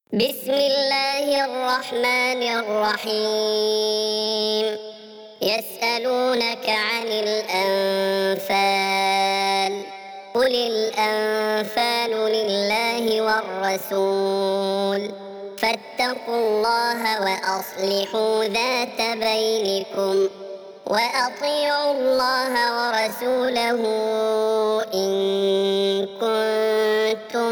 بسم الله الرحمن الرحيم. يسألونك عن الأنفال، قل الأنفال لله والرسول، فاتقوا الله وأصلحوا ذات بينكم، وأطيعوا الله ورسوله إن كنتم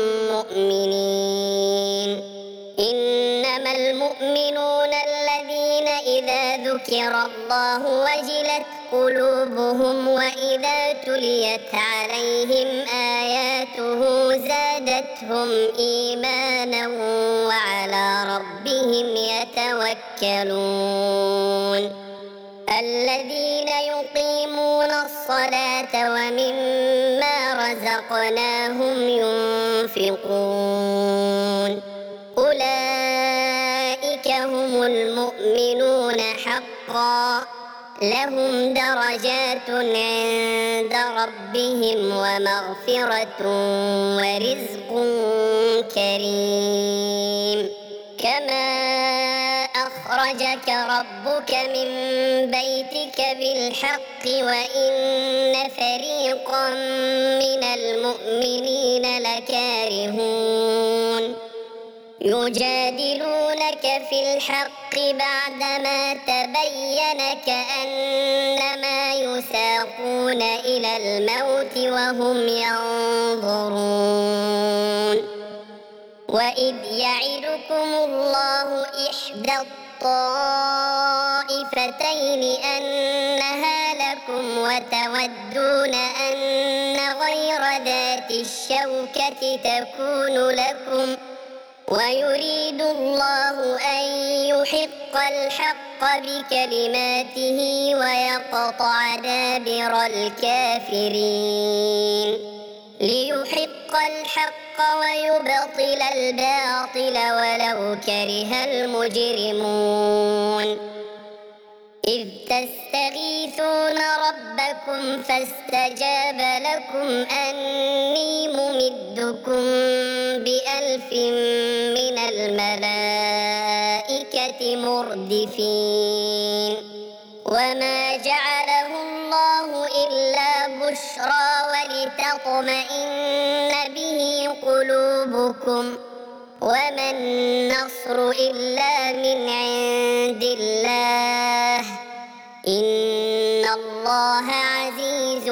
مؤمنين. إنما المؤمنون الذين إذا ذكر الله وجلت قلوبهم وإذا تليت عليهم آياته زادتهم إيمانا وعلى ربهم يتوكلون. الذين يقيمون الصلاة ومما رزقناهم ينفقون، أولئك هم المؤمنون حقا، لهم درجات عند ربهم ومغفرة ورزق كريم. كما أخرجك ربك من بيتك بالحق وإن فريقا من المؤمنين لكارهون، يجادلونك في الحق بعدما تبين كأنما يساقون إلى الموت وهم ينظرون. وإذ يعدكم الله إحدى الطائفتين أنها لكم وتودون أن غير ذات الشوكة تكون لكم، ويريد الله أن يحق الحق بكلماته ويقطع دابر الكافرين، ليحق الحق ويبطل الباطل ولو كره المجرمون. إذ تستغيثون ربكم فاستجاب لكم أني ممدكم ب1000 من الملائكة مردفين. وما جعله الله إلا بشرى ولتطمئن به قلوبكم، وما النصر إلا من عند الله، إن الله عزيز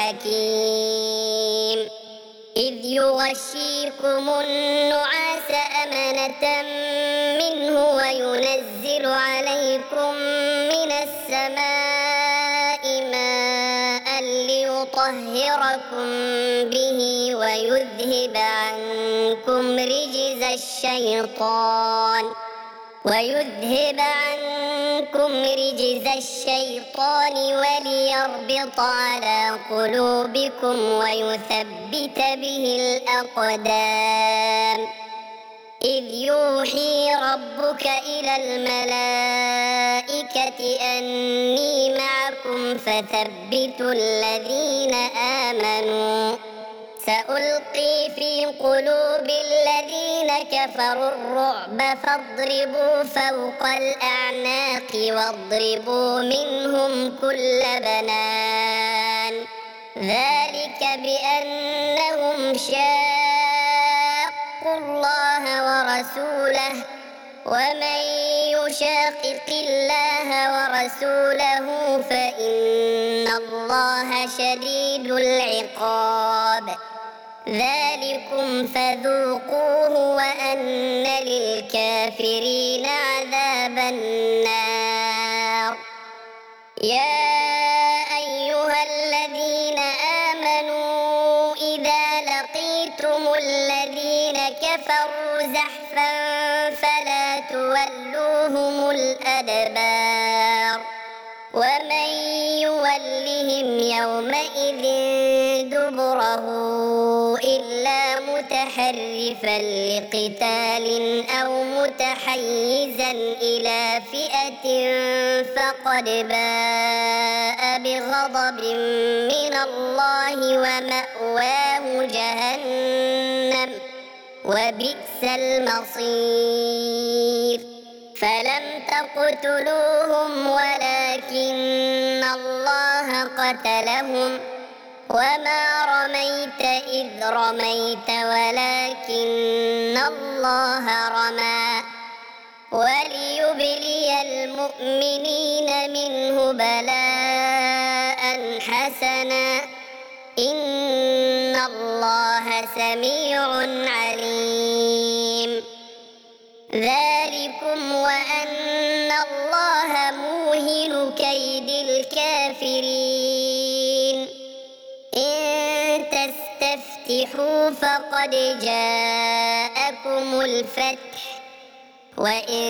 حكيم. إذ يغشيكم النعاس أمنة منه وينزل عليكم من السماء ماء ليطهركم به ويذهب عنكم رجز الشيطان وليربط على قلوبكم ويثبت به الأقدام. إذ يوحي ربك إلى الملائكة أني معكم فثبتوا الذين آمنوا، سألقي في قلوب الذين كفروا الرعب فاضربوا فوق الأعناق واضربوا منهم كل بنان، ذلك بأنهم شاقوا الله ورسوله، ومن يشاقق الله ورسوله فإن الله شديد العقاب. ذلكم فذوقوه وأن للكافرين عذاب النار. يا أيها الذين آمنوا إذا لقيتم الذين كفروا زحفا فلا تولوهم الأدبار، ومن يولهم يومئذ دبره إلا متحرفا لقتال أو متحيزا إلى فئة فقد باء بغضب من الله ومأواه جهنم وبئس المصير. فلم تقتلوهم ولكن الله قتلهم وما رميت إذ رميت ولكن الله رمى وليبلي المؤمنين منه بلاء حسنا إن الله سميع عليم. ذلكم وأن الله موهن كيد الكافرين. إن تستفتحوا فقد جاءكم الفتح وإن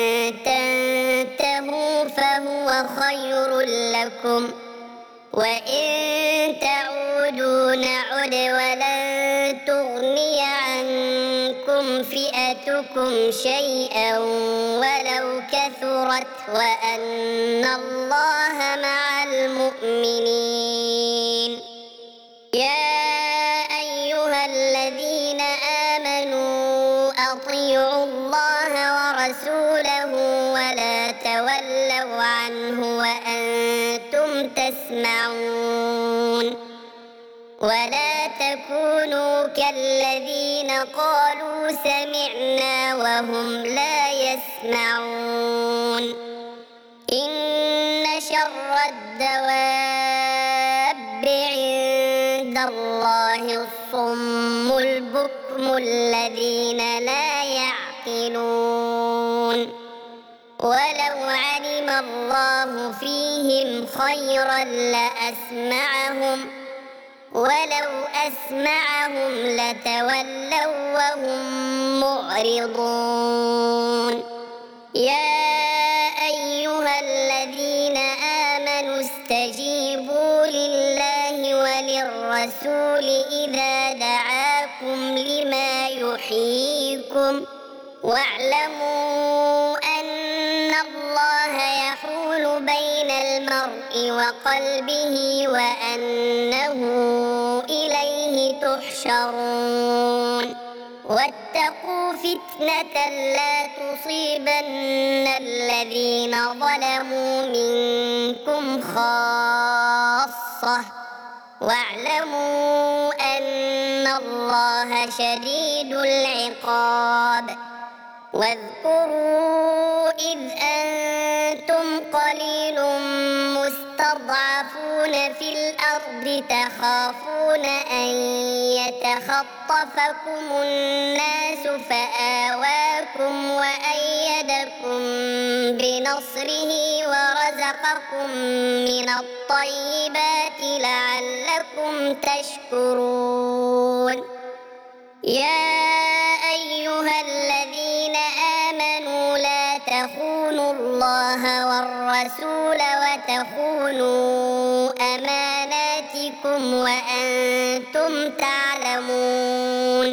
تنتهوا فهو خير لكم وإن تعودوا نعد ولن تغني عنكم فئتكم شيئا ولو كثرت وأن الله مع المؤمنين. يا أيها الذين آمنوا أطيعوا الله ورسوله ولا تولوا عنه وأنتم تسمعون. ولا تكونوا كالذين قالوا سمعنا وهم لا يسمعون. إن شر الدواب عند الله الصم البكم الذين لا يعقلون. ولو علم الله فيهم خيرا لأسمعهم ولو أسمعهم لتولوا وهم معرضون. يا أيها الذين آمنوا استجيبوا لله وللرسول إذا دعاكم لما يحييكم واعلموا أن الله يحول بين المرء وقلبه وأنه إليه تحشرون. واتقوا فتنة لا تصيبن الذين ظلموا منكم خاصة واعلموا أن الله شديد العقاب. واذكروا إذ أنتم قليل مستضعفون في الأرض تخافون أن يتخطفكم الناس فآواكم وأيدكم بنصره ورزقكم من الطيبات لعلكم تشكرون. يا أيها الذين آمنوا لا تخونوا الله والرسول وتخونوا أماناتكم وأنتم تعلمون.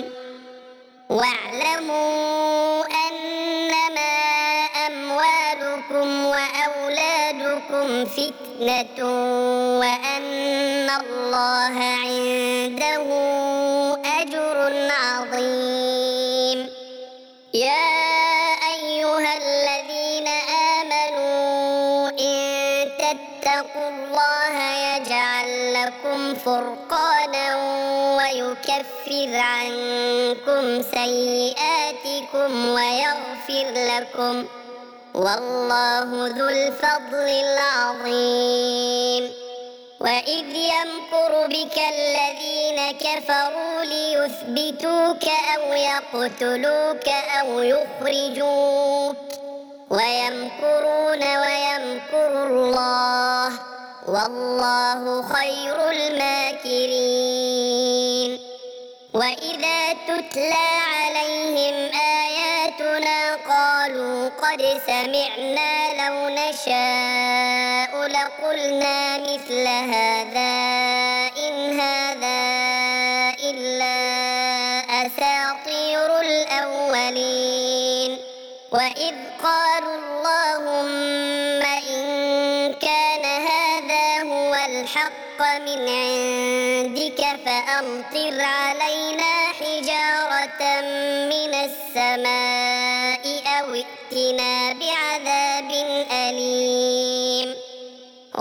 واعلموا أنما أموالكم وأولادكم فتنة وأن الله عنده أجر عظيم. يا أيها الذين آمنوا إن تتقوا الله يجعل لكم فرقانا ويكفر عنكم سيئاتكم ويغفر لكم والله ذو الفضل العظيم. وإذ يمكر بك الذين كفروا ليثبتوك أو يقتلوك أو يخرجوك ويمكرون ويمكر الله والله خير الماكرين. وإذا تتلى عليهم آياتنا قالوا قد سمعنا لو نشاء لقلنا مثل هذا إن هذا إلا أساطير الأولين. وإذ قالوا اللهم إن كان هذا هو الحق من عندك فأمطر علينا حجارة حجارة من السماء أو ائتنا بعذاب أليم